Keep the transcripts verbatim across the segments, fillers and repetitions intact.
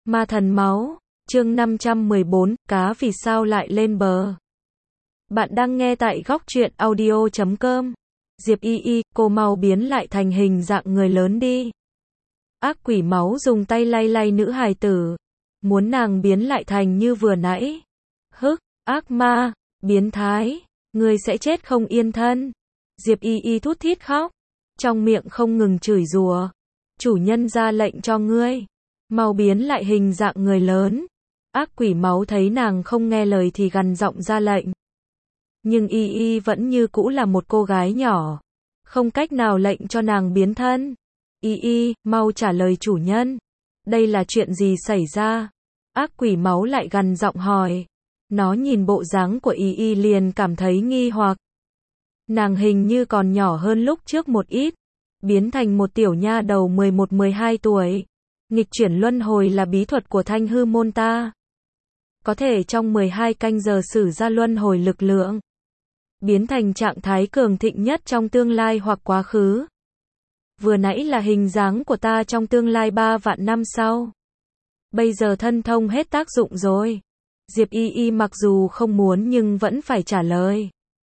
Ma thần máu, chương năm trăm mười bốn, cá vì sao lại lên bờ. Bạn đang nghe tại góc truyện audio chấm com. Diệp Y Y, cô mau biến lại thành hình dạng người lớn đi. Ác quỷ máu dùng tay lay lay nữ hài tử, muốn nàng biến lại thành như vừa nãy. Hức, ác ma, biến thái, người sẽ chết không yên thân. Diệp Y Y thút thít khóc, trong miệng không ngừng chửi rủa. Chủ nhân ra lệnh cho ngươi, mau biến lại hình dạng người lớn. Ác quỷ máu thấy nàng không nghe lời thì gằn giọng ra lệnh. Nhưng Y Y vẫn như cũ là một cô gái nhỏ, không cách nào lệnh cho nàng biến thân. Y Y, mau trả lời chủ nhân. Đây là chuyện gì xảy ra? Ác quỷ máu lại gằn giọng hỏi. Nó nhìn bộ dáng của Y Y liền cảm thấy nghi hoặc. Nàng hình như còn nhỏ hơn lúc trước một ít, biến thành một tiểu nha đầu mười một mười hai tuổi. Nghịch chuyển luân hồi là bí thuật của Thanh hư môn ta. Có thể trong mười hai canh giờ sử ra luân hồi lực lượng, biến thành trạng thái cường thịnh nhất trong tương lai hoặc quá khứ. Vừa nãy là hình dáng của ta trong tương lai ba vạn năm sau. Bây giờ thân thông hết tác dụng rồi. Diệp Y Y mặc dù không muốn nhưng vẫn phải trả lời.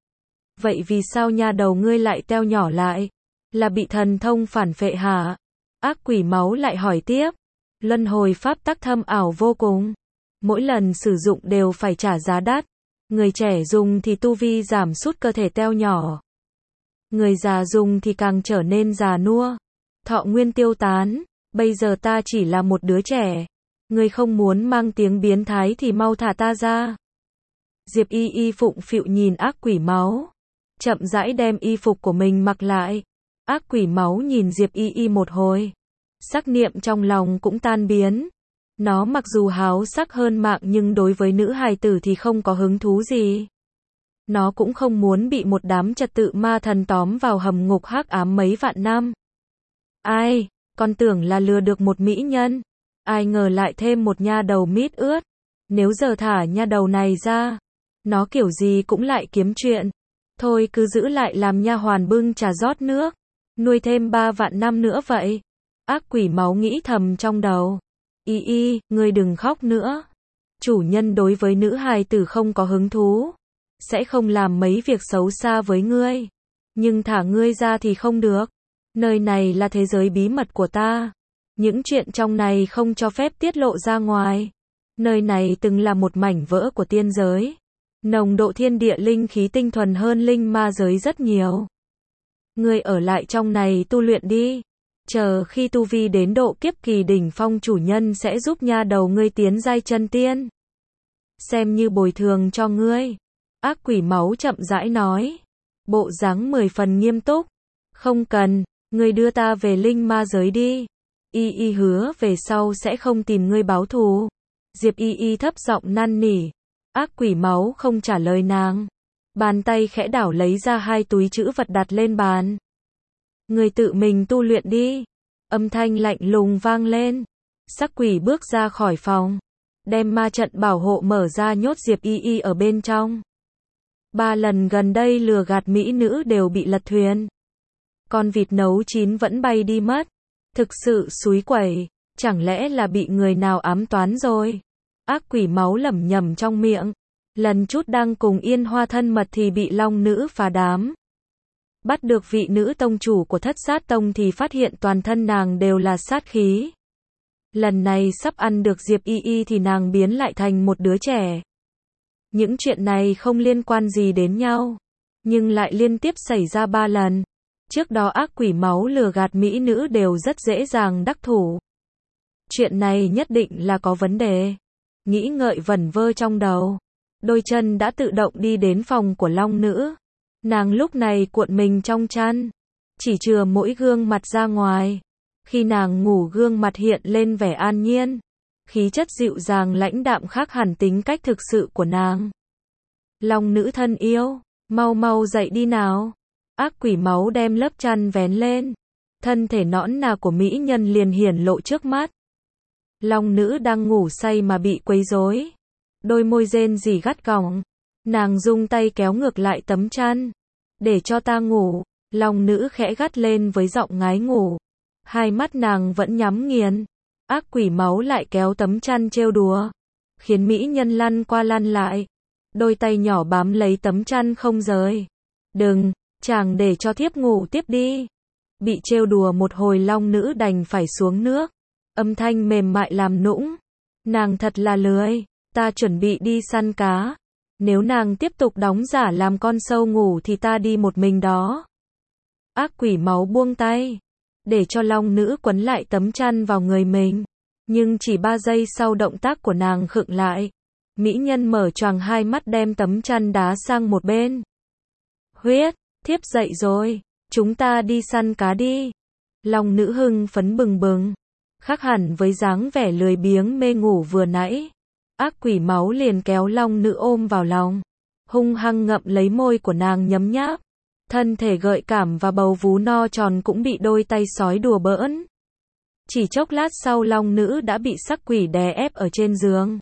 Vậy vì sao nha đầu ngươi lại teo nhỏ lại? Là bị thần thông phản phệ hả? Ác quỷ máu lại hỏi tiếp. Luân hồi pháp tắc thâm ảo vô cùng. Mỗi lần sử dụng đều phải trả giá đắt. Người trẻ dùng thì tu vi giảm sút, cơ thể teo nhỏ. Người già dùng thì càng trở nên già nua, thọ nguyên tiêu tán. Bây giờ ta chỉ là một đứa trẻ. Người không muốn mang tiếng biến thái thì mau thả ta ra. Diệp Y Y phụng phịu nhìn ác quỷ máu, chậm rãi đem y phục của mình mặc lại. Ác quỷ máu nhìn Diệp Y Y một hồi, sắc niệm trong lòng cũng tan biến. Nó mặc dù háo sắc hơn mạng nhưng đối với nữ hài tử thì không có hứng thú gì. Nó cũng không muốn bị một đám trật tự ma thần tóm vào hầm ngục hắc ám mấy vạn năm. Ai, con tưởng là lừa được một mỹ nhân, ai ngờ lại thêm một nha đầu mít ướt. Nếu giờ thả nha đầu này ra, nó kiểu gì cũng lại kiếm chuyện. Thôi cứ giữ lại làm nha hoàn bưng trà rót nước, nuôi thêm ba vạn năm nữa vậy. Ác quỷ máu nghĩ thầm trong đầu. Y Y, ngươi đừng khóc nữa. Chủ nhân đối với nữ hài tử không có hứng thú, sẽ không làm mấy việc xấu xa với ngươi. Nhưng thả ngươi ra thì không được. Nơi này là thế giới bí mật của ta. Những chuyện trong này không cho phép tiết lộ ra ngoài. Nơi này từng là một mảnh vỡ của tiên giới. Nồng độ thiên địa linh khí tinh thuần hơn linh ma giới rất nhiều. Ngươi ở lại trong này tu luyện đi. Chờ khi tu vi đến độ kiếp kỳ đỉnh phong, chủ nhân sẽ giúp nha đầu ngươi tiến giai chân tiên. Xem như bồi thường cho ngươi. Ác quỷ máu chậm rãi nói. Bộ dáng mười phần nghiêm túc. Không cần, ngươi đưa ta về linh ma giới đi. Y Y hứa về sau sẽ không tìm ngươi báo thù. Diệp Y Y thấp giọng năn nỉ. Ác quỷ máu không trả lời nàng. Bàn tay khẽ đảo lấy ra hai túi trữ vật đặt lên bàn. Người tự mình tu luyện đi. Âm thanh lạnh lùng vang lên. Sắc quỷ bước ra khỏi phòng, đem ma trận bảo hộ mở ra, nhốt Diệp Y Y ở bên trong. Ba lần gần đây lừa gạt mỹ nữ đều bị lật thuyền. Con vịt nấu chín vẫn bay đi mất. Thực sự xúi quẩy. Chẳng lẽ là bị người nào ám toán rồi? Ác quỷ máu lẩm nhẩm trong miệng. Lần chút đang cùng Yên Hoa thân mật thì bị long nữ phá đám. Bắt được vị nữ tông chủ của Thất Sát Tông thì phát hiện toàn thân nàng đều là sát khí. Lần này sắp ăn được Diệp Y Y thì nàng biến lại thành một đứa trẻ. Những chuyện này không liên quan gì đến nhau, nhưng lại liên tiếp xảy ra ba lần. Trước đó ác quỷ máu lừa gạt mỹ nữ đều rất dễ dàng đắc thủ. Chuyện này nhất định là có vấn đề. Nghĩ ngợi vẩn vơ trong đầu, đôi chân đã tự động đi đến phòng của long nữ. Nàng lúc này cuộn mình trong chăn, chỉ chừa mỗi gương mặt ra ngoài. Khi nàng ngủ, gương mặt hiện lên vẻ an nhiên, khí chất dịu dàng lãnh đạm khác hẳn tính cách thực sự của nàng. Long nữ thân yêu, mau mau dậy đi nào. Ác quỷ máu đem lớp chăn vén lên, thân thể nõn nà của mỹ nhân liền hiển lộ trước mắt. Long nữ đang ngủ say mà bị quấy rối, đôi môi rên rỉ gắt gỏng. Nàng dùng tay kéo ngược lại tấm chăn. Để cho ta ngủ. Long nữ khẽ gắt lên với giọng ngái ngủ. Hai mắt nàng vẫn nhắm nghiền. Ác quỷ máu lại kéo tấm chăn trêu đùa, khiến mỹ nhân lăn qua lăn lại, đôi tay nhỏ bám lấy tấm chăn không rời. Đừng, chàng để cho thiếp ngủ tiếp đi. Bị trêu đùa một hồi long nữ đành phải xuống nước, âm thanh mềm mại làm nũng. Nàng thật là lười, ta chuẩn bị đi săn cá. Nếu nàng tiếp tục đóng giả làm con sâu ngủ thì ta đi một mình đó. Ác quỷ máu buông tay, để cho long nữ quấn lại tấm chăn vào người mình. Nhưng chỉ ba giây sau động tác của nàng khựng lại. Mỹ nhân mở choàng hai mắt đem tấm chăn đá sang một bên. Huyết, thiếp dậy rồi, chúng ta đi săn cá đi. Long nữ hưng phấn bừng bừng, khác hẳn với dáng vẻ lười biếng mê ngủ vừa nãy. Ác quỷ máu liền kéo long nữ ôm vào lòng, hung hăng ngậm lấy môi của nàng nhấm nháp. Thân thể gợi cảm và bầu vú no tròn cũng bị đôi tay sói đùa bỡn. Chỉ chốc lát sau long nữ đã bị sắc quỷ đè ép ở trên giường.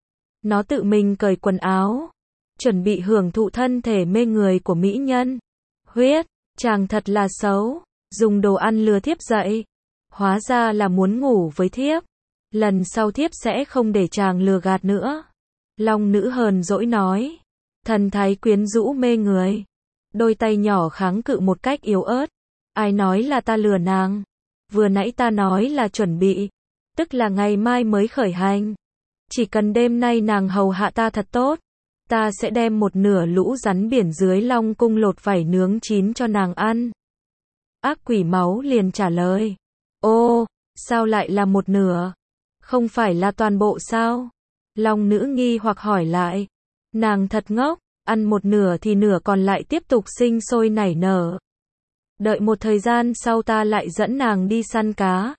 Nó tự mình cởi quần áo, chuẩn bị hưởng thụ thân thể mê người của mỹ nhân. Huyết, chàng thật là xấu, dùng đồ ăn lừa thiếp dậy. Hóa ra là muốn ngủ với thiếp. Lần sau thiếp sẽ không để chàng lừa gạt nữa. Long nữ hờn dỗi nói. Thần thái quyến rũ mê người. Đôi tay nhỏ kháng cự một cách yếu ớt. Ai nói là ta lừa nàng? Vừa nãy ta nói là chuẩn bị, tức là ngày mai mới khởi hành. Chỉ cần đêm nay nàng hầu hạ ta thật tốt, ta sẽ đem một nửa lũ rắn biển dưới Long cung lột vảy nướng chín cho nàng ăn. Ác quỷ máu liền trả lời. Ô, sao lại là một nửa? Không phải là toàn bộ sao? Long nữ nghi hoặc hỏi lại. Nàng thật ngốc, ăn một nửa thì nửa còn lại tiếp tục sinh sôi nảy nở. Đợi một thời gian sau ta lại dẫn nàng đi săn cá.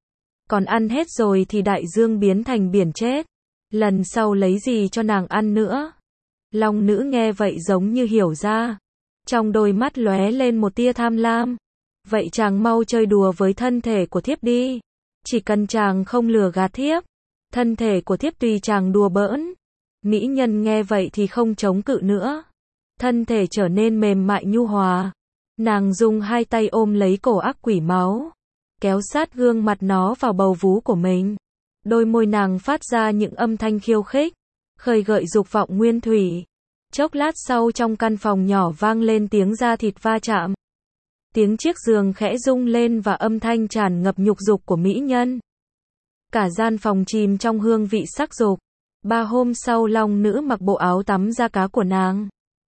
Còn ăn hết rồi thì đại dương biến thành biển chết. Lần sau lấy gì cho nàng ăn nữa? Long nữ nghe vậy giống như hiểu ra. Trong đôi mắt lóe lên một tia tham lam. Vậy chàng mau chơi đùa với thân thể của thiếp đi. Chỉ cần chàng không lừa gạt thiếp, thân thể của thiếp tùy chàng đùa bỡn. Mỹ nhân nghe vậy thì không chống cự nữa. Thân thể trở nên mềm mại nhu hòa. Nàng dùng hai tay ôm lấy cổ ác quỷ máu, kéo sát gương mặt nó vào bầu vú của mình. Đôi môi nàng phát ra những âm thanh khiêu khích, khơi gợi dục vọng nguyên thủy. Chốc lát sau trong căn phòng nhỏ vang lên tiếng da thịt va chạm. Tiếng chiếc giường khẽ rung lên và âm thanh tràn ngập nhục dục của mỹ nhân. Cả gian phòng chìm trong hương vị sắc dục. Ba hôm sau long nữ mặc bộ áo tắm da cá của nàng.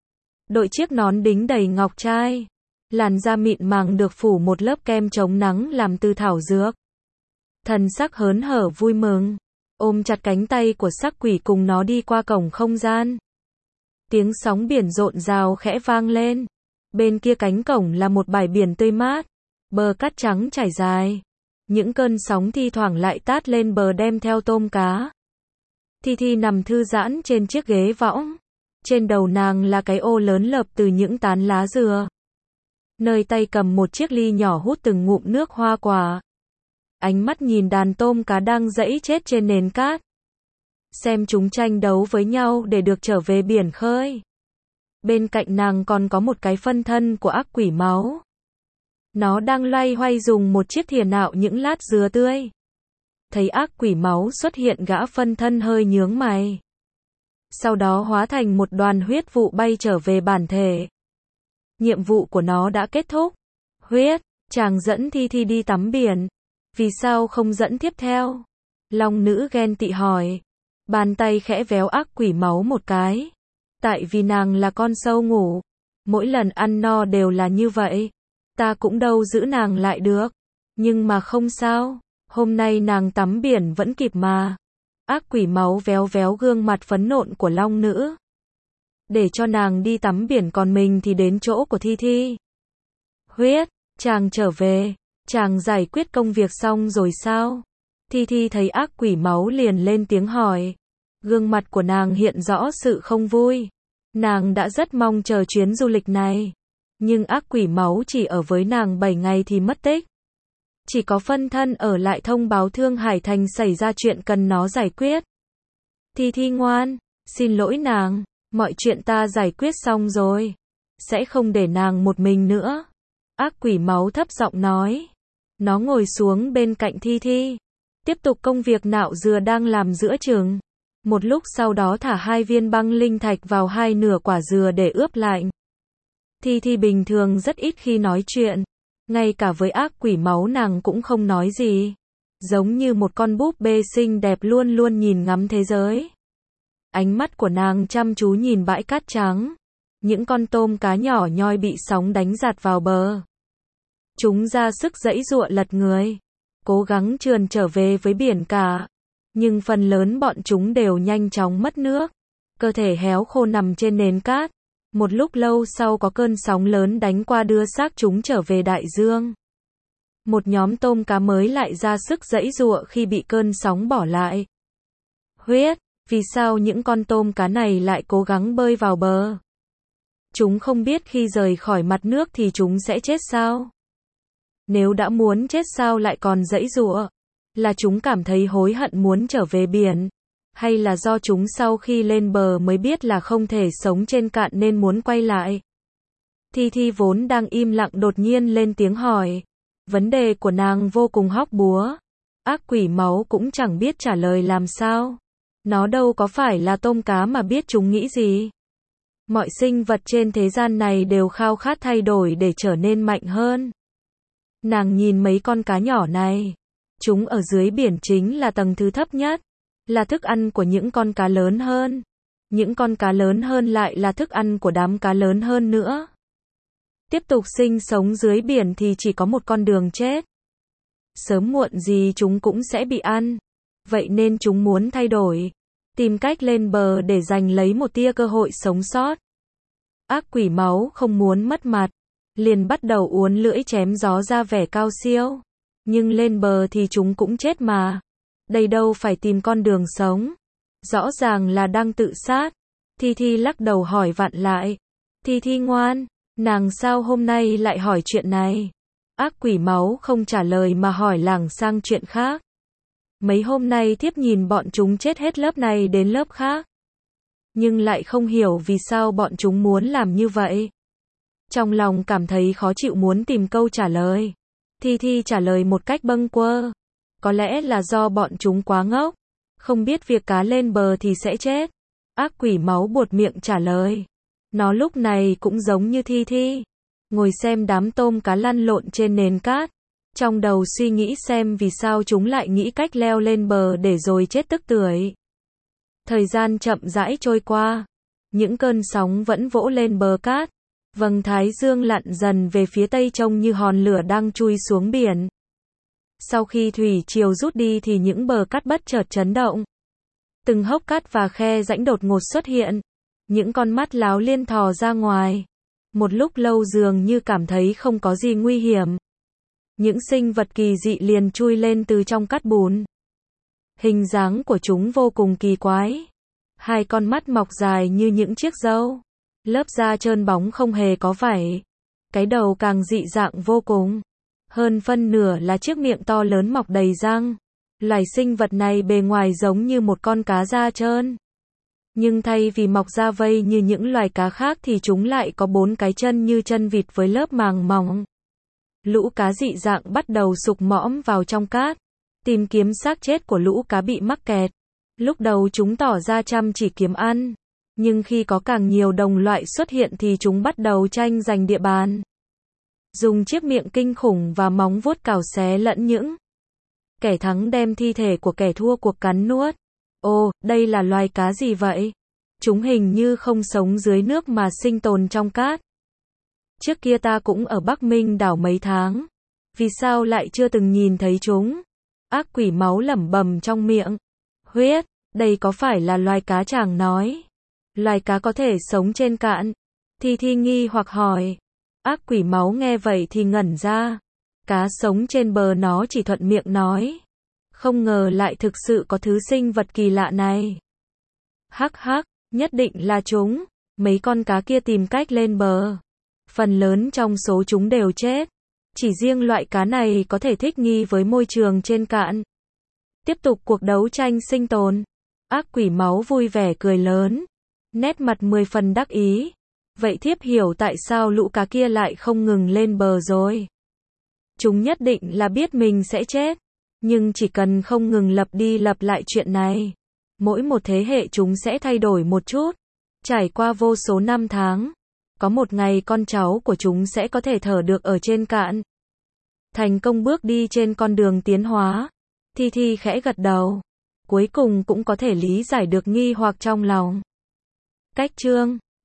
Đội chiếc nón đính đầy ngọc trai. Làn da mịn màng được phủ một lớp kem chống nắng làm từ thảo dược. Thần sắc hớn hở vui mừng, ôm chặt cánh tay của sắc quỷ cùng nó đi qua cổng không gian. Tiếng sóng biển rộn rào khẽ vang lên. Bên kia cánh cổng là một bãi biển tươi mát, bờ cát trắng trải dài. Những cơn sóng thi thoảng lại tát lên bờ đem theo tôm cá. Thi Thi nằm thư giãn trên chiếc ghế võng. Trên đầu nàng là cái ô lớn lợp từ những tán lá dừa. Nơi tay cầm một chiếc ly nhỏ hút từng ngụm nước hoa quả. Ánh mắt nhìn đàn tôm cá đang dẫy chết trên nền cát. Xem chúng tranh đấu với nhau để được trở về biển khơi. Bên cạnh nàng còn có một cái phân thân của ác quỷ máu. Nó đang loay hoay dùng một chiếc thìa nạo những lát dừa tươi. Thấy ác quỷ máu xuất hiện gã phân thân hơi nhướng mày. Sau đó hóa thành một đoàn huyết vụ bay trở về bản thể. Nhiệm vụ của nó đã kết thúc. Huyết, chàng dẫn Thi Thi đi tắm biển. Vì sao không dẫn tiếp theo? Long nữ ghen tị hỏi. Bàn tay khẽ véo ác quỷ máu một cái. Tại vì nàng là con sâu ngủ. Mỗi lần ăn no đều là như vậy. Ta cũng đâu giữ nàng lại được. Nhưng mà không sao. Hôm nay nàng tắm biển vẫn kịp mà. Ác quỷ máu véo véo gương mặt phấn nộn của long nữ. Để cho nàng đi tắm biển còn mình thì đến chỗ của Thi Thi. Huyết, chàng trở về. Chàng giải quyết công việc xong rồi sao? Thi Thi thấy ác quỷ máu liền lên tiếng hỏi. Gương mặt của nàng hiện rõ sự không vui. Nàng đã rất mong chờ chuyến du lịch này. Nhưng ác quỷ máu chỉ ở với nàng bảy ngày thì mất tích. Chỉ có phân thân ở lại thông báo Thương Hải Thành xảy ra chuyện cần nó giải quyết. Thi Thi ngoan, xin lỗi nàng, mọi chuyện ta giải quyết xong rồi. Sẽ không để nàng một mình nữa. Ác quỷ máu thấp giọng nói. Nó ngồi xuống bên cạnh Thi Thi. Tiếp tục công việc nạo dừa đang làm giữa chừng. Một lúc sau đó thả hai viên băng linh thạch vào hai nửa quả dừa để ướp lạnh. Thi Thi bình thường rất ít khi nói chuyện. Ngay cả với ác quỷ máu nàng cũng không nói gì. Giống như một con búp bê xinh đẹp luôn luôn nhìn ngắm thế giới. Ánh mắt của nàng chăm chú nhìn bãi cát trắng. Những con tôm cá nhỏ nhoi bị sóng đánh giạt vào bờ. Chúng ra sức giãy giụa lật người. Cố gắng trườn trở về với biển cả. Nhưng phần lớn bọn chúng đều nhanh chóng mất nước. Cơ thể héo khô nằm trên nền cát. Một lúc lâu sau có cơn sóng lớn đánh qua đưa xác chúng trở về đại dương. Một nhóm tôm cá mới lại ra sức giãy giụa khi bị cơn sóng bỏ lại. Huyết, vì sao những con tôm cá này lại cố gắng bơi vào bờ? Chúng không biết khi rời khỏi mặt nước thì chúng sẽ chết sao? Nếu đã muốn chết sao lại còn giãy giụa? Là chúng cảm thấy hối hận muốn trở về biển? Hay là do chúng sau khi lên bờ mới biết là không thể sống trên cạn nên muốn quay lại? Thi Thi vốn đang im lặng đột nhiên lên tiếng hỏi. Vấn đề của nàng vô cùng hóc búa. Ác quỷ máu cũng chẳng biết trả lời làm sao. Nó đâu có phải là tôm cá mà biết chúng nghĩ gì. Mọi sinh vật trên thế gian này đều khao khát thay đổi để trở nên mạnh hơn. Nàng nhìn mấy con cá nhỏ này. Chúng ở dưới biển chính là tầng thứ thấp nhất. Là thức ăn của những con cá lớn hơn. Những con cá lớn hơn lại là thức ăn của đám cá lớn hơn nữa. Tiếp tục sinh sống dưới biển thì chỉ có một con đường chết. Sớm muộn gì chúng cũng sẽ bị ăn. Vậy nên chúng muốn thay đổi. Tìm cách lên bờ để giành lấy một tia cơ hội sống sót. Ác quỷ máu không muốn mất mặt. Liền bắt đầu uốn lưỡi chém gió ra vẻ cao siêu. Nhưng lên bờ thì chúng cũng chết mà. Đây đâu phải tìm con đường sống. Rõ ràng là đang tự sát. Thi Thi lắc đầu hỏi vặn lại. Thi Thi ngoan, nàng sao hôm nay lại hỏi chuyện này? Ác quỷ máu không trả lời mà hỏi lảng sang chuyện khác. Mấy hôm nay thiếp nhìn bọn chúng chết hết lớp này đến lớp khác. Nhưng lại không hiểu vì sao bọn chúng muốn làm như vậy. Trong lòng cảm thấy khó chịu muốn tìm câu trả lời. Thi Thi trả lời một cách bâng quơ. Có lẽ là do bọn chúng quá ngốc. Không biết việc cá lên bờ thì sẽ chết. Ác quỷ máu buột miệng trả lời. Nó lúc này cũng giống như Thi Thi. Ngồi xem đám tôm cá lăn lộn trên nền cát. Trong đầu suy nghĩ xem vì sao chúng lại nghĩ cách leo lên bờ để rồi chết tức tưởi. Thời gian chậm rãi trôi qua. Những cơn sóng vẫn vỗ lên bờ cát. Vầng thái dương lặn dần về phía tây trông như hòn lửa đang chui xuống biển. Sau khi thủy triều rút đi thì những bờ cát bất chợt chấn động. Từng hốc cát và khe rãnh đột ngột xuất hiện. Những con mắt láo liên thò ra ngoài. Một lúc lâu dường như cảm thấy không có gì nguy hiểm. Những sinh vật kỳ dị liền chui lên từ trong cát bùn. Hình dáng của chúng vô cùng kỳ quái. Hai con mắt mọc dài như những chiếc râu. Lớp da trơn bóng không hề có vảy. Cái đầu càng dị dạng vô cùng. Hơn phân nửa là chiếc miệng to lớn mọc đầy răng. Loài sinh vật này bề ngoài giống như một con cá da trơn. Nhưng thay vì mọc da vây như những loài cá khác thì chúng lại có bốn cái chân như chân vịt với lớp màng mỏng. Lũ cá dị dạng bắt đầu sục mõm vào trong cát. Tìm kiếm xác chết của lũ cá bị mắc kẹt. Lúc đầu chúng tỏ ra chăm chỉ kiếm ăn. Nhưng khi có càng nhiều đồng loại xuất hiện thì chúng bắt đầu tranh giành địa bàn. Dùng chiếc miệng kinh khủng và móng vuốt cào xé lẫn những kẻ thắng đem thi thể của kẻ thua cuộc cắn nuốt. Ồ, đây là loài cá gì vậy? Chúng hình như không sống dưới nước mà sinh tồn trong cát. Trước kia ta cũng ở Bắc Minh đảo mấy tháng. Vì sao lại chưa từng nhìn thấy chúng? Ác quỷ máu lẩm bẩm trong miệng. Huyết, đây có phải là loài cá chàng nói? Loài cá có thể sống trên cạn? Thi Thi nghi hoặc hỏi. Ác quỷ máu nghe vậy thì ngẩn ra. Cá sống trên bờ nó chỉ thuận miệng nói. Không ngờ lại thực sự có thứ sinh vật kỳ lạ này. Hắc hắc, nhất định là chúng. Mấy con cá kia tìm cách lên bờ. Phần lớn trong số chúng đều chết. Chỉ riêng loại cá này có thể thích nghi với môi trường trên cạn. Tiếp tục cuộc đấu tranh sinh tồn. Ác quỷ máu vui vẻ cười lớn. Nét mặt mười phần đắc ý. Vậy thiếp hiểu tại sao lũ cá kia lại không ngừng lên bờ rồi. Chúng nhất định là biết mình sẽ chết. Nhưng chỉ cần không ngừng lặp đi lặp lại chuyện này, mỗi một thế hệ chúng sẽ thay đổi một chút. Trải qua vô số năm tháng, có một ngày con cháu của chúng sẽ có thể thở được ở trên cạn. Thành công bước đi trên con đường tiến hóa. Thi Thi khẽ gật đầu. Cuối cùng cũng có thể lý giải được nghi hoặc trong lòng. Cách chương